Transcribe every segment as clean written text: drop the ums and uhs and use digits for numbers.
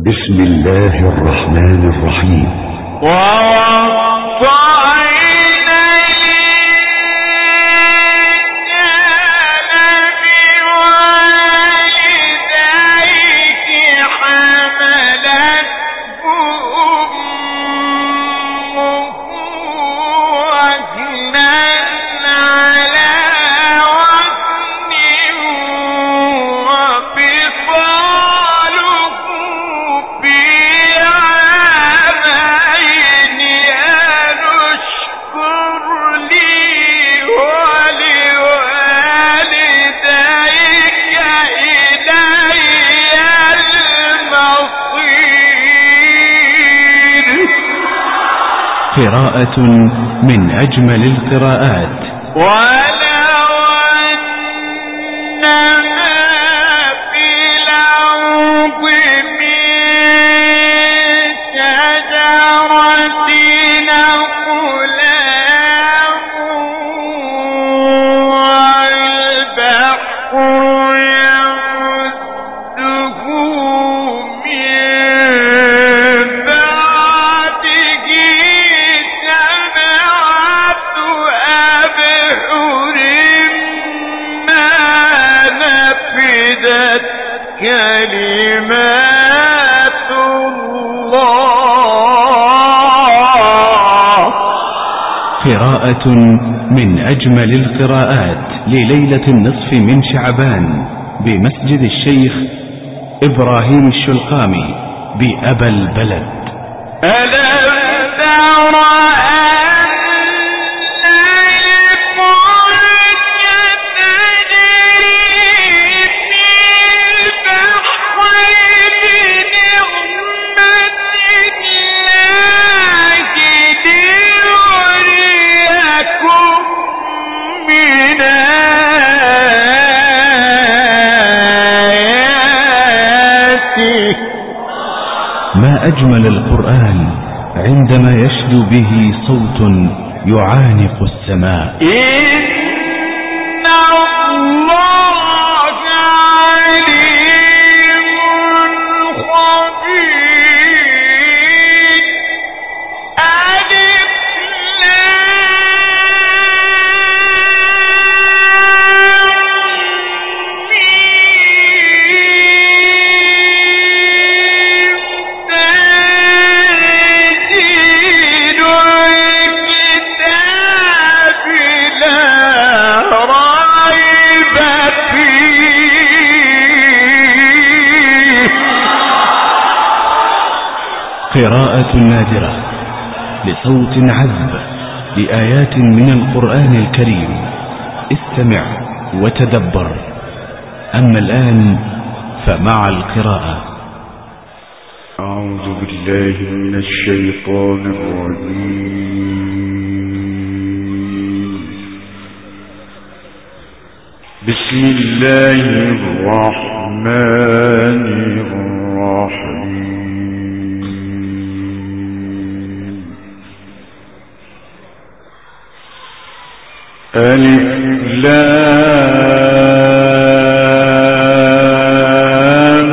بسم الله الرحمن الرحيم. قراءة من أجمل القراءات. قراءة من أجمل القراءات لليلة النصف من شعبان بمسجد الشيخ إبراهيم الشلقامي بأبا البلد. ما أجمل القرآن عندما يشدو به صوت يعانق السماء. قراءة نادرة لصوت عذب لآيات من القرآن الكريم. استمع وتدبر. أما الآن فمع القراءة. أعوذ بالله من الشيطان الرجيم. بسم الله الرحمن الرحيم. ألف لام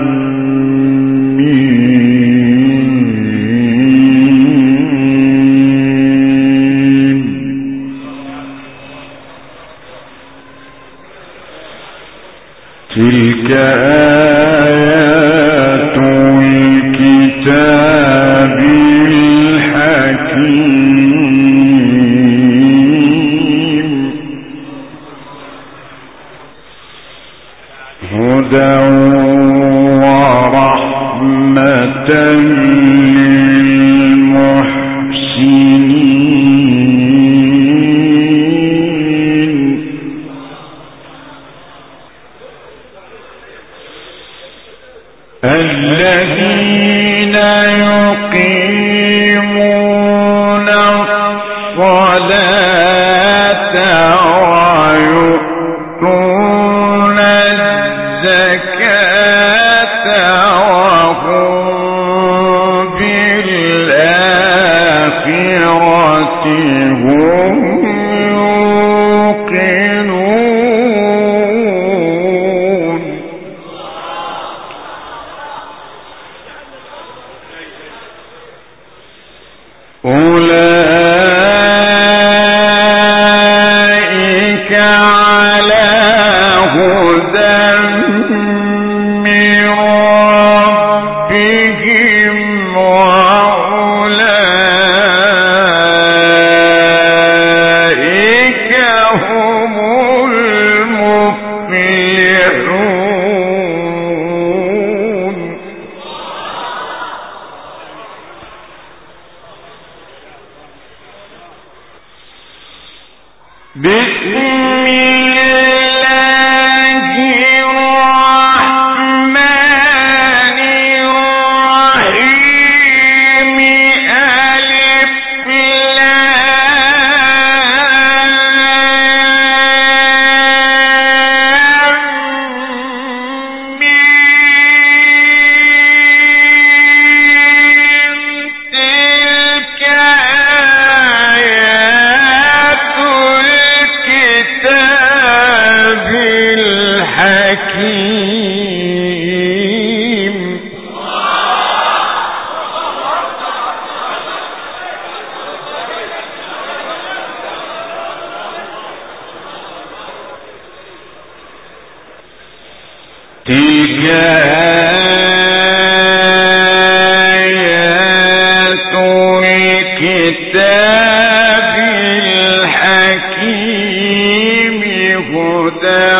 ميم. تلك آيات الكتاب الحكيم. هدى ورحمة للمحسنين. الذين يقيمون الصلاة ويؤتون الزكاة وهم بالآخرة هم يوقنون. أولئك على هدى من ربهم وأولئك هم المفلحون. بسم الله الرحمن الرحيم. ألف لام ميم. تلك آيات الكتاب الحكيم. تلك آيات الكتاب الحكيم هدى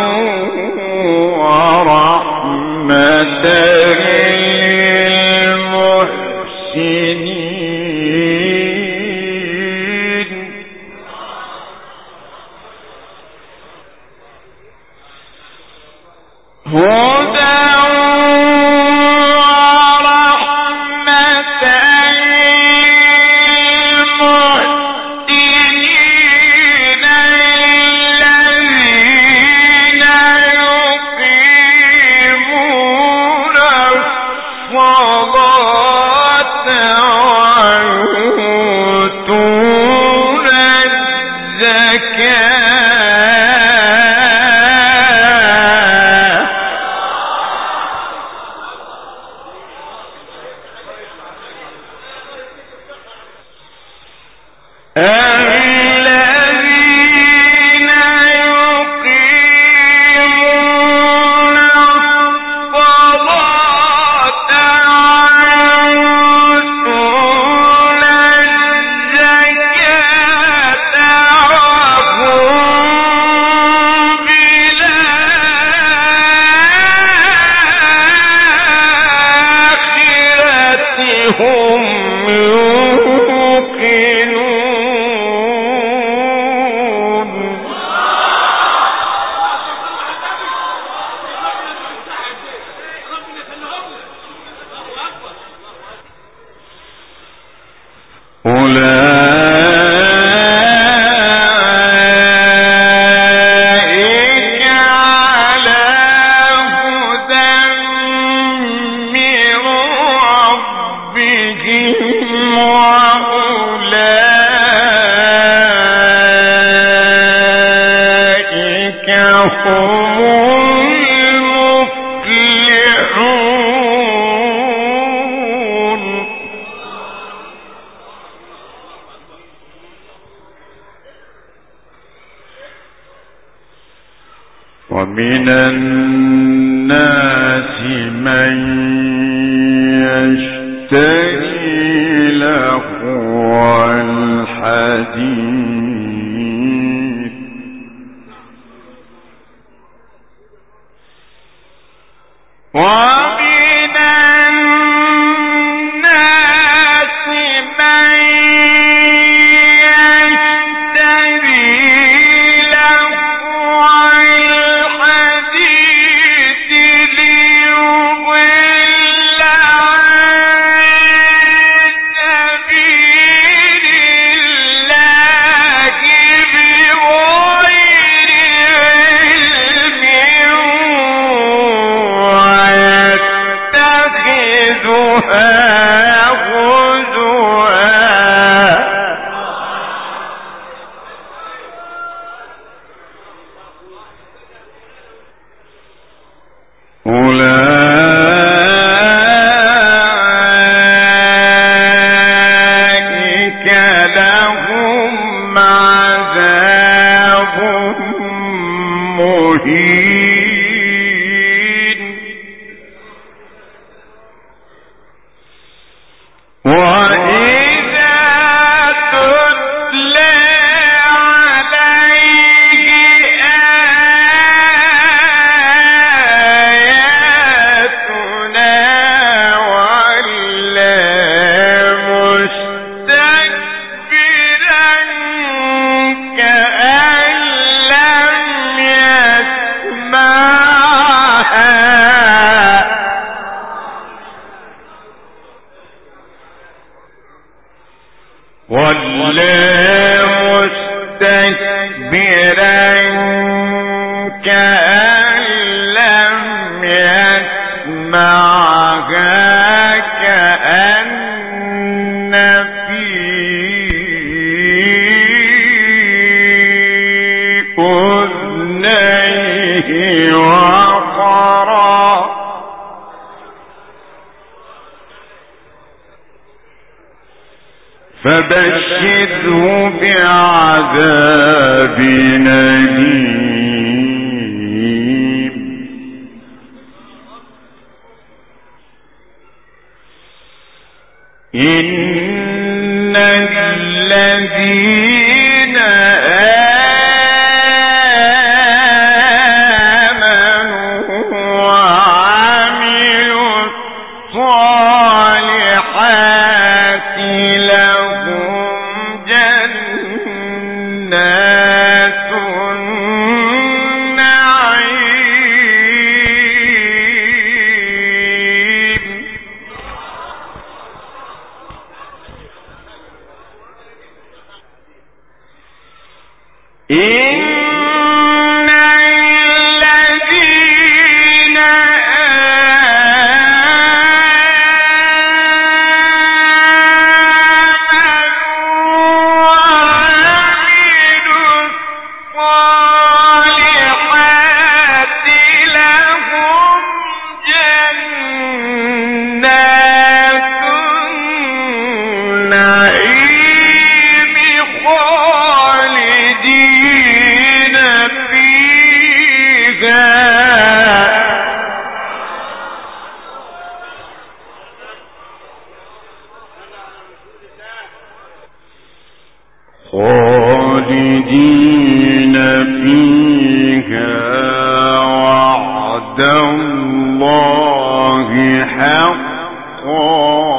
ورحمة للمحسنين. هدى ورحمة للمحسنين الذين يقيمون الصلاة ويؤتون الزكاة. الذين يقيمون الصلاة ويؤتون الزكاة وهم بالآخرة هم يوقنون. أولئك على هدى من ربهم وأولئك هم المفلحون. ومن الناس من يشتري لهو الحديث ومن الناس من يشتري لهو الحديث ليضل عن سبيل الله بغير فبشره بعذاب أليم. إن الذين آمنوا وعملوا الصالحات جنات النعيم. إن الذين خالدين فيها وعد الله حقا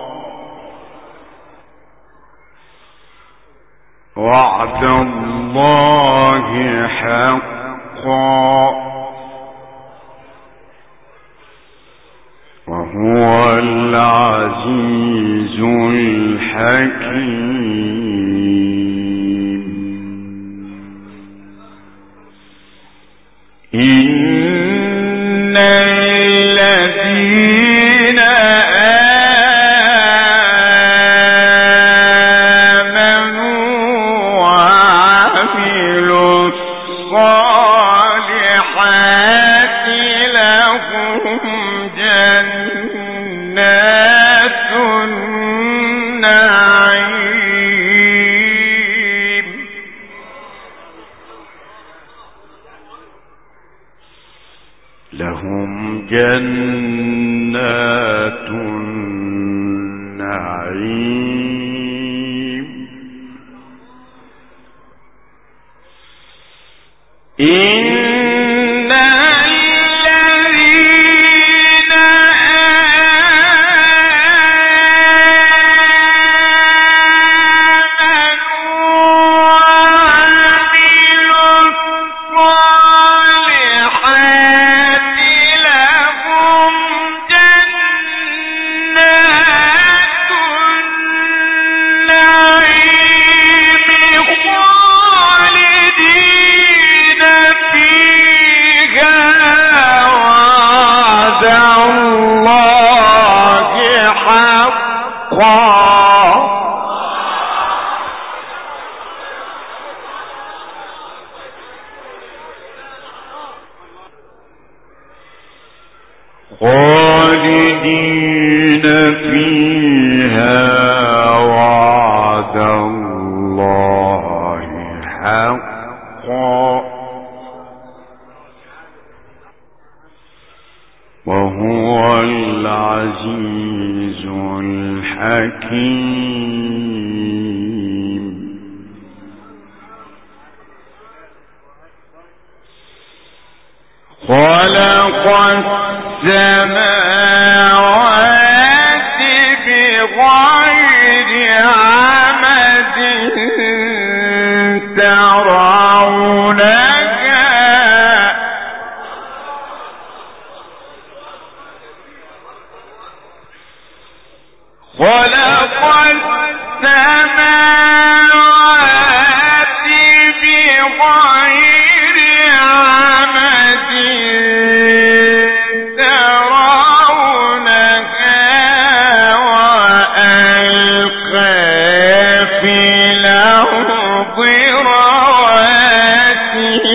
وهو العزيز الحكيم. إن الذين آمنوا وعملوا الصالحات لهم جنات النعيم. لهم جنات النعيم. إن الذين آمنوا وعملوا الصالحات لهم جنات النعيم خالدين فيها وعد الله حقا. خالدين فيها وعد الله حقا العزيز الحكيم. خلق السماوات بغير عمد ترونها خلق السماوات بغير عمد ترونها وألقى في الأرض رواسي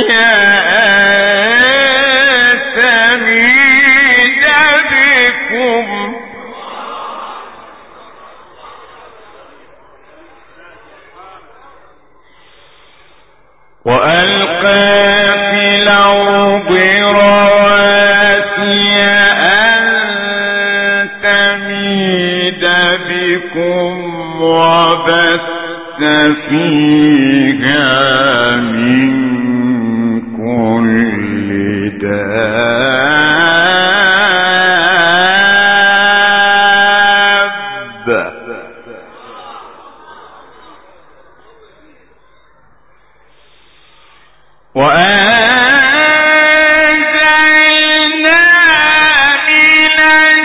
أن تميد بكم وألقى في الأرض رواسي أن تميد بكم وبث فيها من كل دابة وأنزلنا من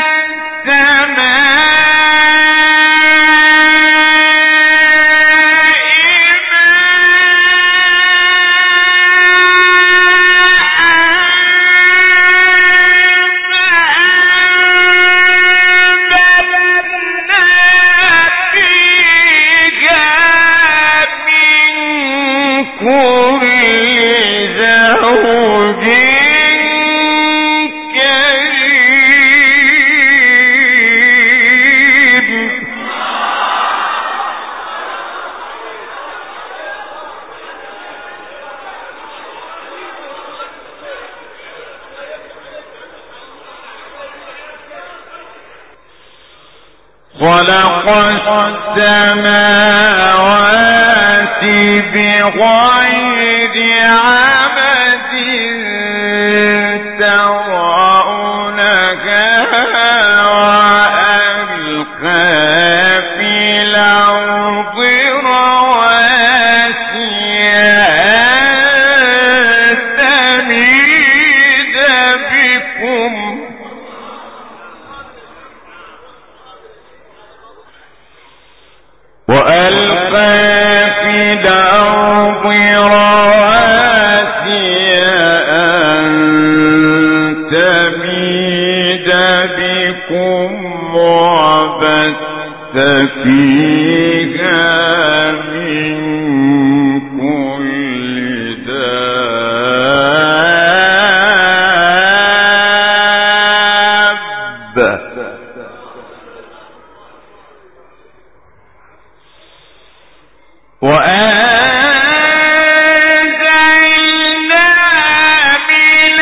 خلق السماوات بغير عمد ترونها وألقى في الأرض رواسي أن تميد بكم وألقى في الأرض رواسي أن تميد بكم وبث فيها من كل دابة وأنزلنا من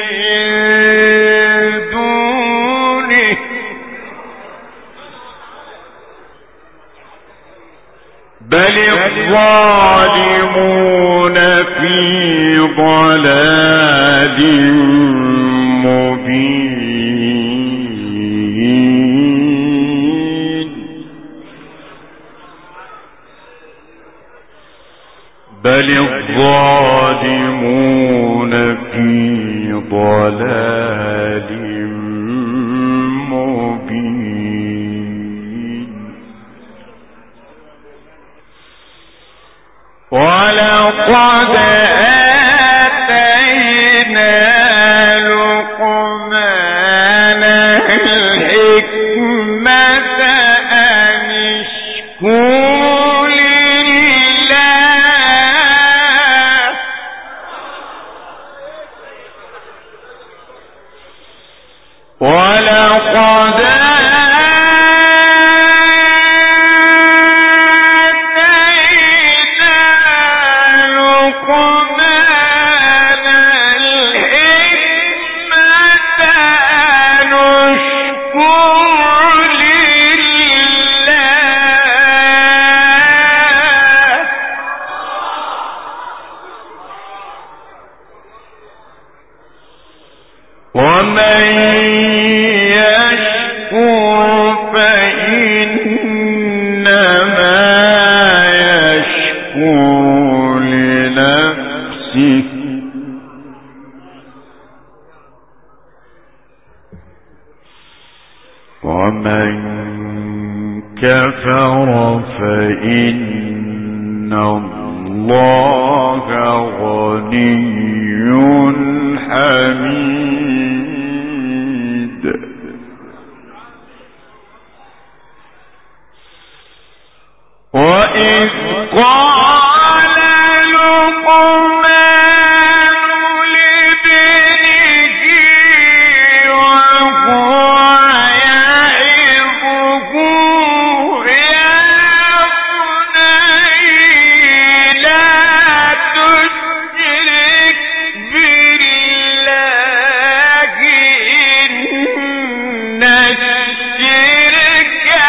دونه بل الظالمون في ضلال مبين بل الظالمون في ضلال مبين ولقد آتينا لقمان الحكمة أن اشكر لله ولقد ومن يشكر فإنما يشكر لنفسه ومن كفر فإن الله غني حميد وإذ قال لقمان لابنه وهو يعظه يا بني لا تشرك بالله إن الشرك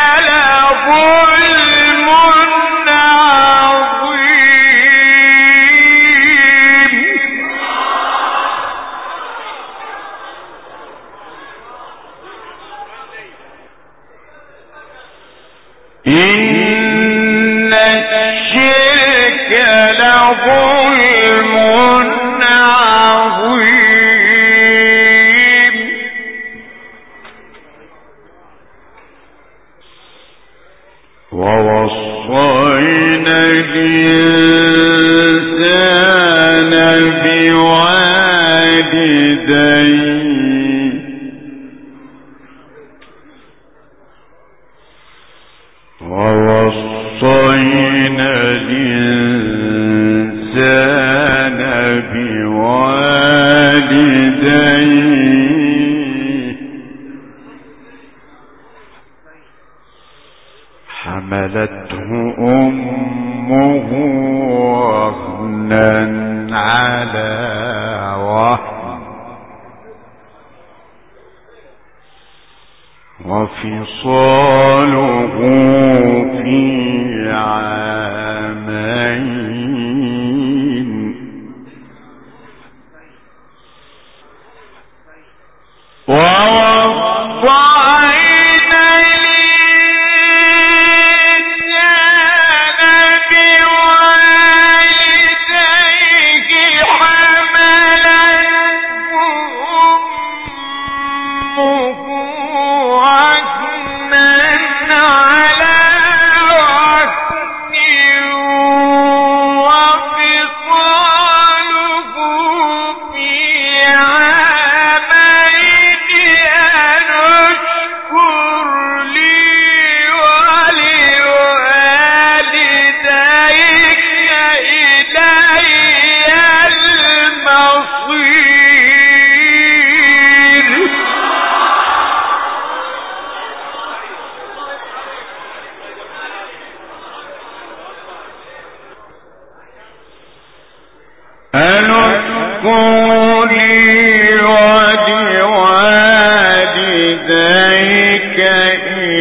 لظلم إن الشرك لظلم عظيم ووصينا الإنسان بوالديه ووصينا الإنسان بوالديه حملته أمه وهنا على وهن وفصاله في عامين ووصينا الإنسان بوالديه حملته أمه وهنا على وهن وفصاله في عامين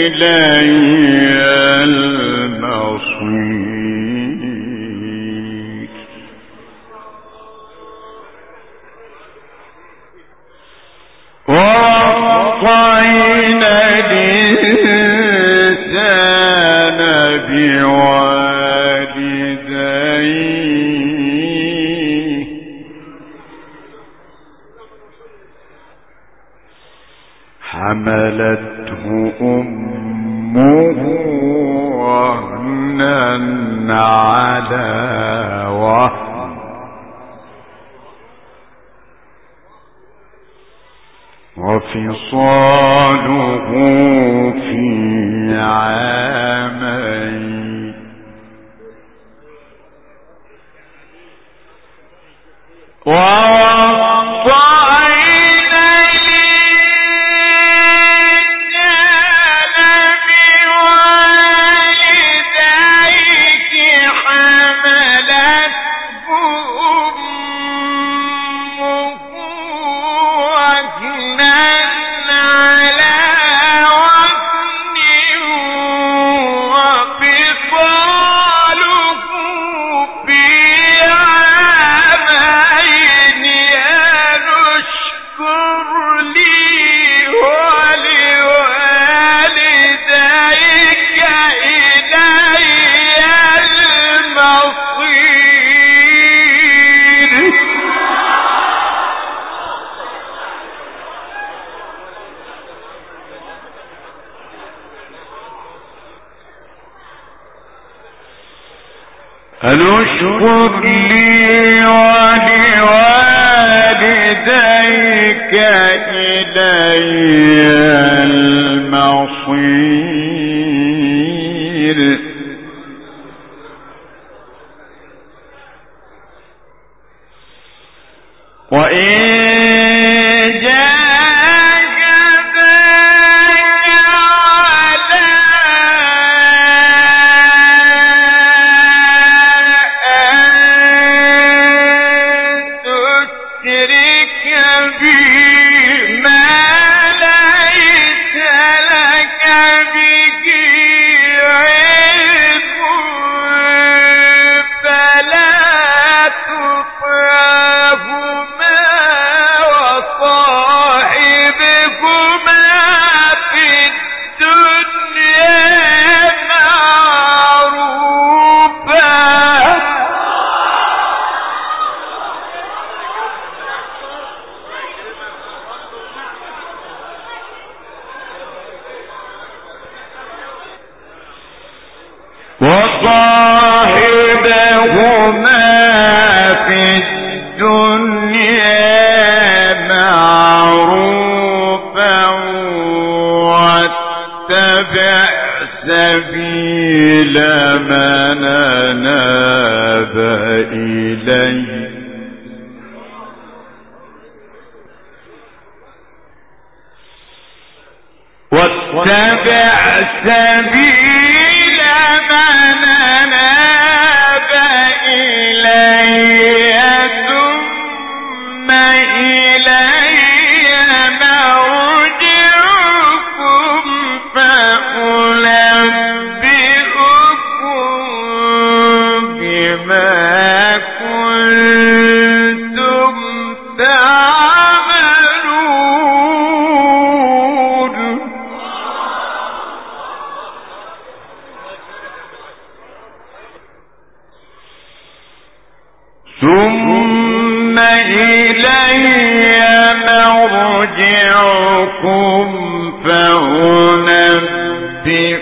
المصير ووصينا الإنسان بوالديه حملته أمه وهنا على وهن وفصاله في عامين أن اشكر لي ولوالديك إلي المصير وإن وصاحبهما في الدنيا معروفا واتبع سبيل من أناب إليه واتبع سبيل من أناب إلي ثم إلي مرجعكم فأنبئكم بما كنتم تعملون ثم إلي مرجعكم فأنبئكم